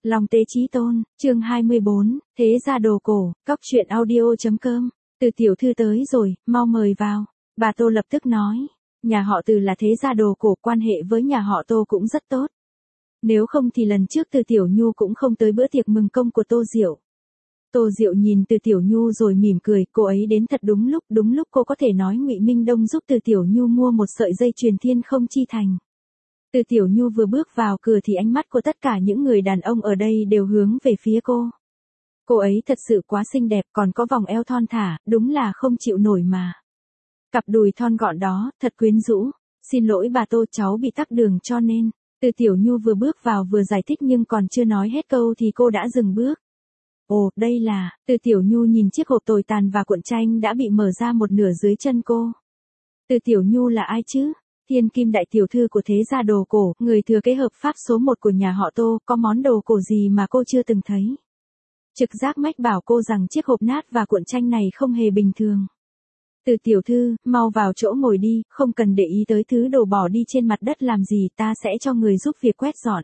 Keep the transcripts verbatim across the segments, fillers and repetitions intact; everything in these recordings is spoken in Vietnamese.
Long Tế Chí Tôn, chương hai mươi bốn, Thế gia đồ cổ, cóc truyện audio.com, Từ tiểu thư tới rồi, mau mời vào. Bà Tô lập tức nói, nhà họ Từ là thế gia đồ cổ, quan hệ với nhà họ Tô cũng rất tốt. Nếu không thì lần trước Từ Tiểu Nhu cũng không tới bữa tiệc mừng công của Tô Diệu. Tô Diệu nhìn Từ Tiểu Nhu rồi mỉm cười, cô ấy đến thật đúng lúc, đúng lúc cô có thể nói Ngụy Minh Đông giúp Từ Tiểu Nhu mua một sợi dây chuyền thiên không chi thành. Từ Tiểu Nhu vừa bước vào cửa thì ánh mắt của tất cả những người đàn ông ở đây đều hướng về phía cô. Cô ấy thật sự quá xinh đẹp, còn có vòng eo thon thả, đúng là không chịu nổi mà. Cặp đùi thon gọn đó, thật quyến rũ. Xin lỗi bà Tô, cháu bị tắc đường cho nên. Từ Tiểu Nhu vừa bước vào vừa giải thích nhưng còn chưa nói hết câu thì cô đã dừng bước. Ồ, đây là, Từ Tiểu Nhu nhìn chiếc hộp tồi tàn và cuộn tranh đã bị mở ra một nửa dưới chân cô. Từ Tiểu Nhu là ai chứ? Thiên kim đại tiểu thư của thế gia đồ cổ, người thừa kế hợp pháp số một của nhà họ Tô, có món đồ cổ gì mà cô chưa từng thấy. Trực giác mách bảo cô rằng chiếc hộp nát và cuộn tranh này không hề bình thường. Từ tiểu thư, mau vào chỗ ngồi đi, không cần để ý tới thứ đồ bỏ đi trên mặt đất làm gì, ta sẽ cho người giúp việc quét dọn.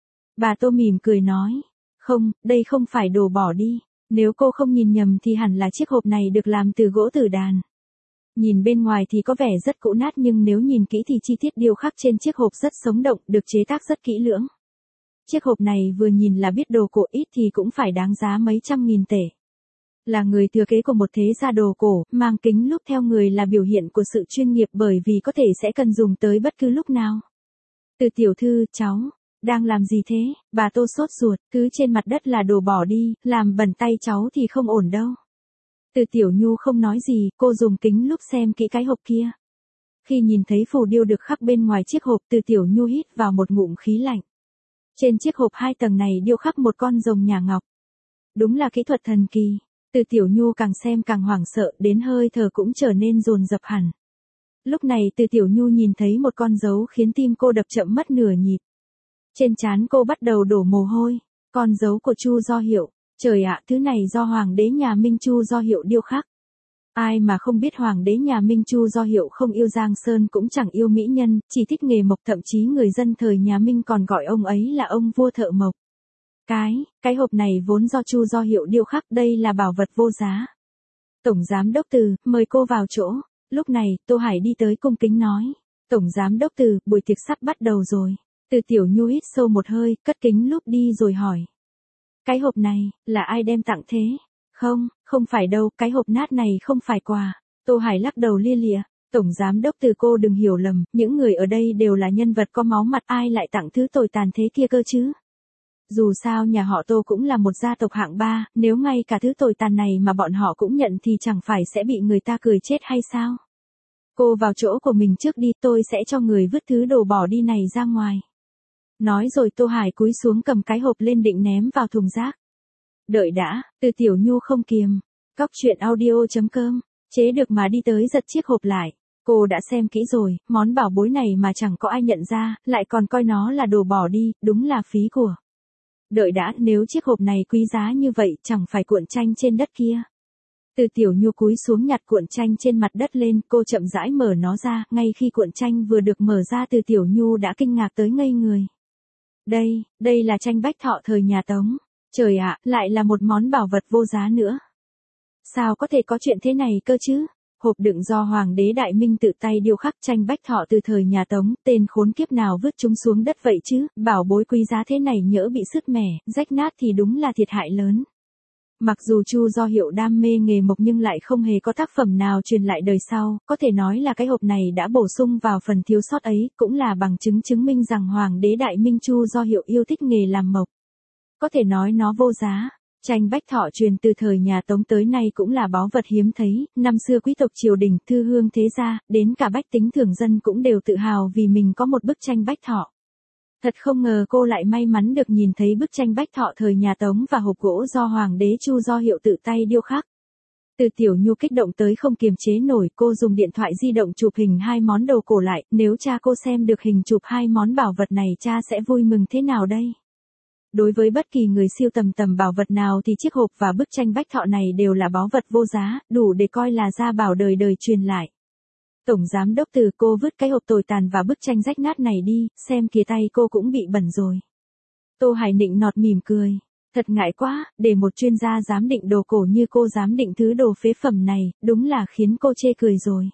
Bà Tô mỉm cười nói, không, đây không phải đồ bỏ đi, nếu cô không nhìn nhầm thì hẳn là chiếc hộp này được làm từ gỗ tử đàn. Nhìn bên ngoài thì có vẻ rất cũ nát nhưng nếu nhìn kỹ thì chi tiết điêu khắc trên chiếc hộp rất sống động, được chế tác rất kỹ lưỡng. Chiếc hộp này vừa nhìn là biết đồ cổ, ít thì cũng phải đáng giá mấy trăm nghìn tệ. Là người thừa kế của một thế gia đồ cổ, mang kính lúp theo người là biểu hiện của sự chuyên nghiệp bởi vì có thể sẽ cần dùng tới bất cứ lúc nào. Từ tiểu thư, cháu, đang làm gì thế? Bà Tô sốt ruột, thứ trên mặt đất là đồ bỏ đi, làm bẩn tay cháu thì không ổn đâu. Từ Tiểu Nhu không nói gì, cô dùng kính lúp xem kỹ cái hộp kia. Khi nhìn thấy phù điêu được khắc bên ngoài chiếc hộp, Từ Tiểu Nhu hít vào một ngụm khí lạnh. Trên chiếc hộp hai tầng này điêu khắc một con rồng nhà ngọc. Đúng là kỹ thuật thần kỳ. Từ Tiểu Nhu càng xem càng hoảng sợ, đến hơi thở cũng trở nên dồn dập hẳn. Lúc này Từ Tiểu Nhu nhìn thấy một con dấu khiến tim cô đập chậm mất nửa nhịp. Trên trán cô bắt đầu đổ mồ hôi. Con dấu của Chu Do Hiệu. Trời ạ, thứ này do Hoàng đế nhà Minh Chu Do Hiệu điêu khắc. Ai mà không biết Hoàng đế nhà Minh Chu Do Hiệu không yêu Giang Sơn cũng chẳng yêu mỹ nhân, chỉ thích nghề mộc, thậm chí người dân thời nhà Minh còn gọi ông ấy là ông vua thợ mộc. Cái, cái hộp này vốn do Chu Do Hiệu điêu khắc, đây là bảo vật vô giá. Tổng giám đốc Từ, mời cô vào chỗ. Lúc này, Tô Hải đi tới cung kính nói. Tổng giám đốc Từ, buổi tiệc sắp bắt đầu rồi. Từ Tiểu Nhu hít sâu một hơi, cất kính lúp đi rồi hỏi. Cái hộp này, là ai đem tặng thế? Không, không phải đâu, cái hộp nát này không phải quà. Tô Hải lắc đầu lia lịa. Tổng giám đốc Từ, cô đừng hiểu lầm, những người ở đây đều là nhân vật có máu mặt, ai lại tặng thứ tồi tàn thế kia cơ chứ? Dù sao nhà họ Tô cũng là một gia tộc hạng ba, nếu ngay cả thứ tồi tàn này mà bọn họ cũng nhận thì chẳng phải sẽ bị người ta cười chết hay sao? Cô vào chỗ của mình trước đi, tôi sẽ cho người vứt thứ đồ bỏ đi này ra ngoài. Nói rồi Tô Hải cúi xuống cầm cái hộp lên định ném vào thùng rác. Đợi đã, Từ Tiểu Nhu không kiềm. Cóc truyện audio.com, chế được mà đi tới giật chiếc hộp lại. Cô đã xem kỹ rồi, món bảo bối này mà chẳng có ai nhận ra, lại còn coi nó là đồ bỏ đi, đúng là phí của. Đợi đã, nếu chiếc hộp này quý giá như vậy chẳng phải cuộn tranh trên đất kia. Từ Tiểu Nhu cúi xuống nhặt cuộn tranh trên mặt đất lên, cô chậm rãi mở nó ra, ngay khi cuộn tranh vừa được mở ra Từ Tiểu Nhu đã kinh ngạc tới ngây người. Đây, đây là tranh bách thọ thời nhà Tống. Trời ạ, lại là một món bảo vật vô giá nữa. Sao có thể có chuyện thế này cơ chứ? Hộp đựng do Hoàng đế Đại Minh tự tay điêu khắc, tranh bách thọ từ thời nhà Tống, tên khốn kiếp nào vứt chúng xuống đất vậy chứ? Bảo bối quý giá thế này nhỡ bị sứt mẻ, rách nát thì đúng là thiệt hại lớn. Mặc dù Chu Do Hiệu đam mê nghề mộc nhưng lại không hề có tác phẩm nào truyền lại đời sau, có thể nói là cái hộp này đã bổ sung vào phần thiếu sót ấy, cũng là bằng chứng chứng minh rằng Hoàng đế Đại Minh Chu Do Hiệu yêu thích nghề làm mộc. Có thể nói nó vô giá. Tranh bách thọ truyền từ thời nhà Tống tới nay cũng là báu vật hiếm thấy, năm xưa quý tộc triều đình, thư hương thế gia, đến cả bách tính thường dân cũng đều tự hào vì mình có một bức tranh bách thọ. Thật không ngờ cô lại may mắn được nhìn thấy bức tranh bách thọ thời nhà Tống và hộp gỗ do Hoàng đế Chu Do Hiệu tự tay điêu khắc. Từ Tiểu Nhu kích động tới không kiềm chế nổi, cô dùng điện thoại di động chụp hình hai món đồ cổ lại, nếu cha cô xem được hình chụp hai món bảo vật này cha sẽ vui mừng thế nào đây? Đối với bất kỳ người siêu tầm tầm bảo vật nào thì chiếc hộp và bức tranh bách thọ này đều là báu vật vô giá, đủ để coi là gia bảo đời đời truyền lại. Tổng giám đốc Từ, cô vứt cái hộp tồi tàn và bức tranh rách nát này đi, xem kìa tay cô cũng bị bẩn rồi. Tô Hải nịnh nọt mỉm cười. Thật ngại quá, để một chuyên gia giám định đồ cổ như cô giám định thứ đồ phế phẩm này, đúng là khiến cô chê cười rồi.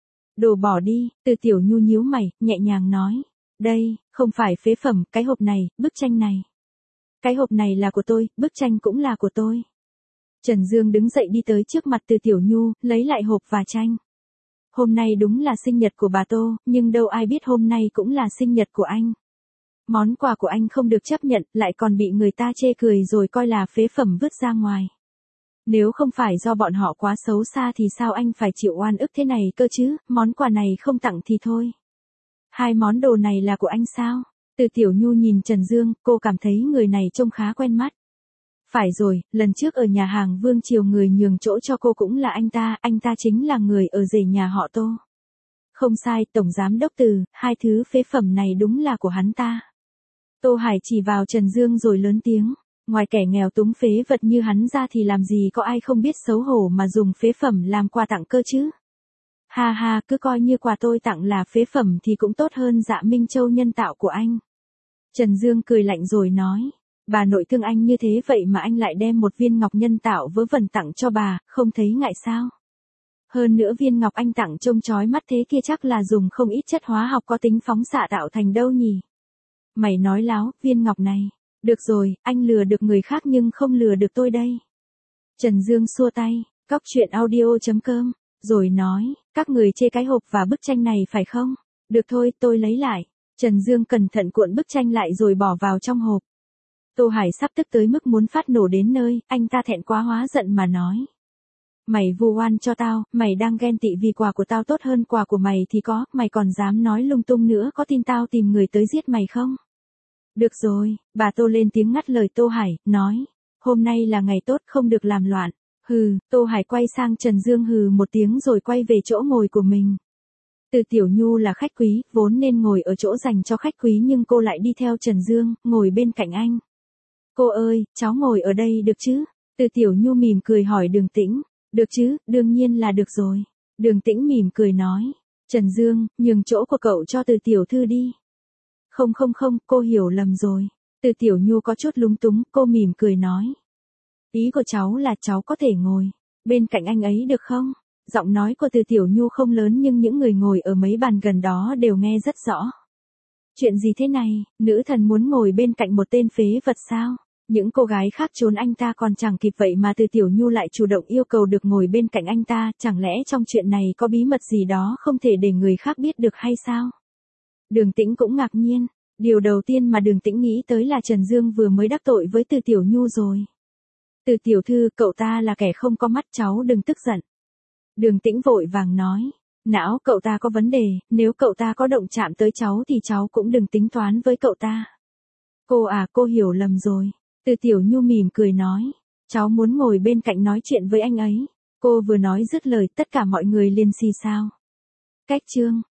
Đồ bỏ đi, Từ Tiểu Nhu nhíu mày, nhẹ nhàng nói. Đây, không phải phế phẩm, cái hộp này, bức tranh này. Cái hộp này là của tôi, bức tranh cũng là của tôi. Trần Dương đứng dậy đi tới trước mặt Từ Tiểu Nhu, lấy lại hộp và tranh. Hôm nay đúng là sinh nhật của bà Tô, nhưng đâu ai biết hôm nay cũng là sinh nhật của anh. Món quà của anh không được chấp nhận, lại còn bị người ta chê cười rồi coi là phế phẩm vứt ra ngoài. Nếu không phải do bọn họ quá xấu xa thì sao anh phải chịu oan ức thế này cơ chứ, món quà này không tặng thì thôi. Hai món đồ này là của anh sao? Từ Tiểu Nhu nhìn Trần Dương, cô cảm thấy người này trông khá quen mắt. Phải rồi, lần trước ở nhà hàng Vương Triều người nhường chỗ cho cô cũng là anh ta, anh ta chính là người ở rể nhà họ Tô. Không sai, Tổng Giám Đốc Từ, hai thứ phế phẩm này đúng là của hắn ta. Tô Hải chỉ vào Trần Dương rồi lớn tiếng, ngoài kẻ nghèo túng phế vật như hắn ra thì làm gì có ai không biết xấu hổ mà dùng phế phẩm làm quà tặng cơ chứ. Ha ha, cứ coi như quà tôi tặng là phế phẩm thì cũng tốt hơn Dạ Minh Châu nhân tạo của anh. Trần Dương cười lạnh rồi nói, bà nội thương anh như thế vậy mà anh lại đem một viên ngọc nhân tạo vớ vẩn tặng cho bà, không thấy ngại sao? Hơn nữa viên ngọc anh tặng trông chói mắt thế kia chắc là dùng không ít chất hóa học có tính phóng xạ tạo thành đâu nhỉ? Mày nói láo, viên ngọc này. Được rồi, anh lừa được người khác nhưng không lừa được tôi đây. Trần Dương xua tay, cóc truyện audio chấm com, rồi nói, các người chê cái hộp và bức tranh này phải không? Được thôi, tôi lấy lại. Trần Dương cẩn thận cuộn bức tranh lại rồi bỏ vào trong hộp. Tô Hải sắp tức tới mức muốn phát nổ đến nơi, anh ta thẹn quá hóa giận mà nói. Mày vu oan cho tao, mày đang ghen tị vì quà của tao tốt hơn quà của mày thì có, mày còn dám nói lung tung nữa, có tin tao tìm người tới giết mày không? Được rồi, bà Tô lên tiếng ngắt lời Tô Hải, nói, hôm nay là ngày tốt không được làm loạn. Hừ, Tô Hải quay sang Trần Dương hừ một tiếng rồi quay về chỗ ngồi của mình. Từ Tiểu Nhu là khách quý, vốn nên ngồi ở chỗ dành cho khách quý nhưng cô lại đi theo Trần Dương, ngồi bên cạnh anh. Cô ơi, cháu ngồi ở đây được chứ? Từ Tiểu Nhu mỉm cười hỏi Đường Tĩnh. Được chứ, đương nhiên là được rồi. Đường Tĩnh mỉm cười nói. Trần Dương, nhường chỗ của cậu cho Từ Tiểu Thư đi. Không không không, cô hiểu lầm rồi. Từ Tiểu Nhu có chút lúng túng, cô mỉm cười nói. Ý của cháu là cháu có thể ngồi bên cạnh anh ấy được không? Giọng nói của Từ Tiểu Nhu không lớn nhưng những người ngồi ở mấy bàn gần đó đều nghe rất rõ. Chuyện gì thế này, nữ thần muốn ngồi bên cạnh một tên phế vật sao? Những cô gái khác trốn anh ta còn chẳng kịp vậy mà Từ Tiểu Nhu lại chủ động yêu cầu được ngồi bên cạnh anh ta, chẳng lẽ trong chuyện này có bí mật gì đó không thể để người khác biết được hay sao? Đường Tĩnh cũng ngạc nhiên, điều đầu tiên mà Đường Tĩnh nghĩ tới là Trần Dương vừa mới đắc tội với Từ Tiểu Nhu rồi. Từ Tiểu Thư, cậu ta là kẻ không có mắt, cháu đừng tức giận. Đường Tĩnh vội vàng nói, não cậu ta có vấn đề, nếu cậu ta có động chạm tới cháu thì cháu cũng đừng tính toán với cậu ta. Cô à, cô hiểu lầm rồi. Từ Tiểu Nhu mỉm cười nói, cháu muốn ngồi bên cạnh nói chuyện với anh ấy. Cô vừa nói dứt lời tất cả mọi người liền xì xào. Cách chương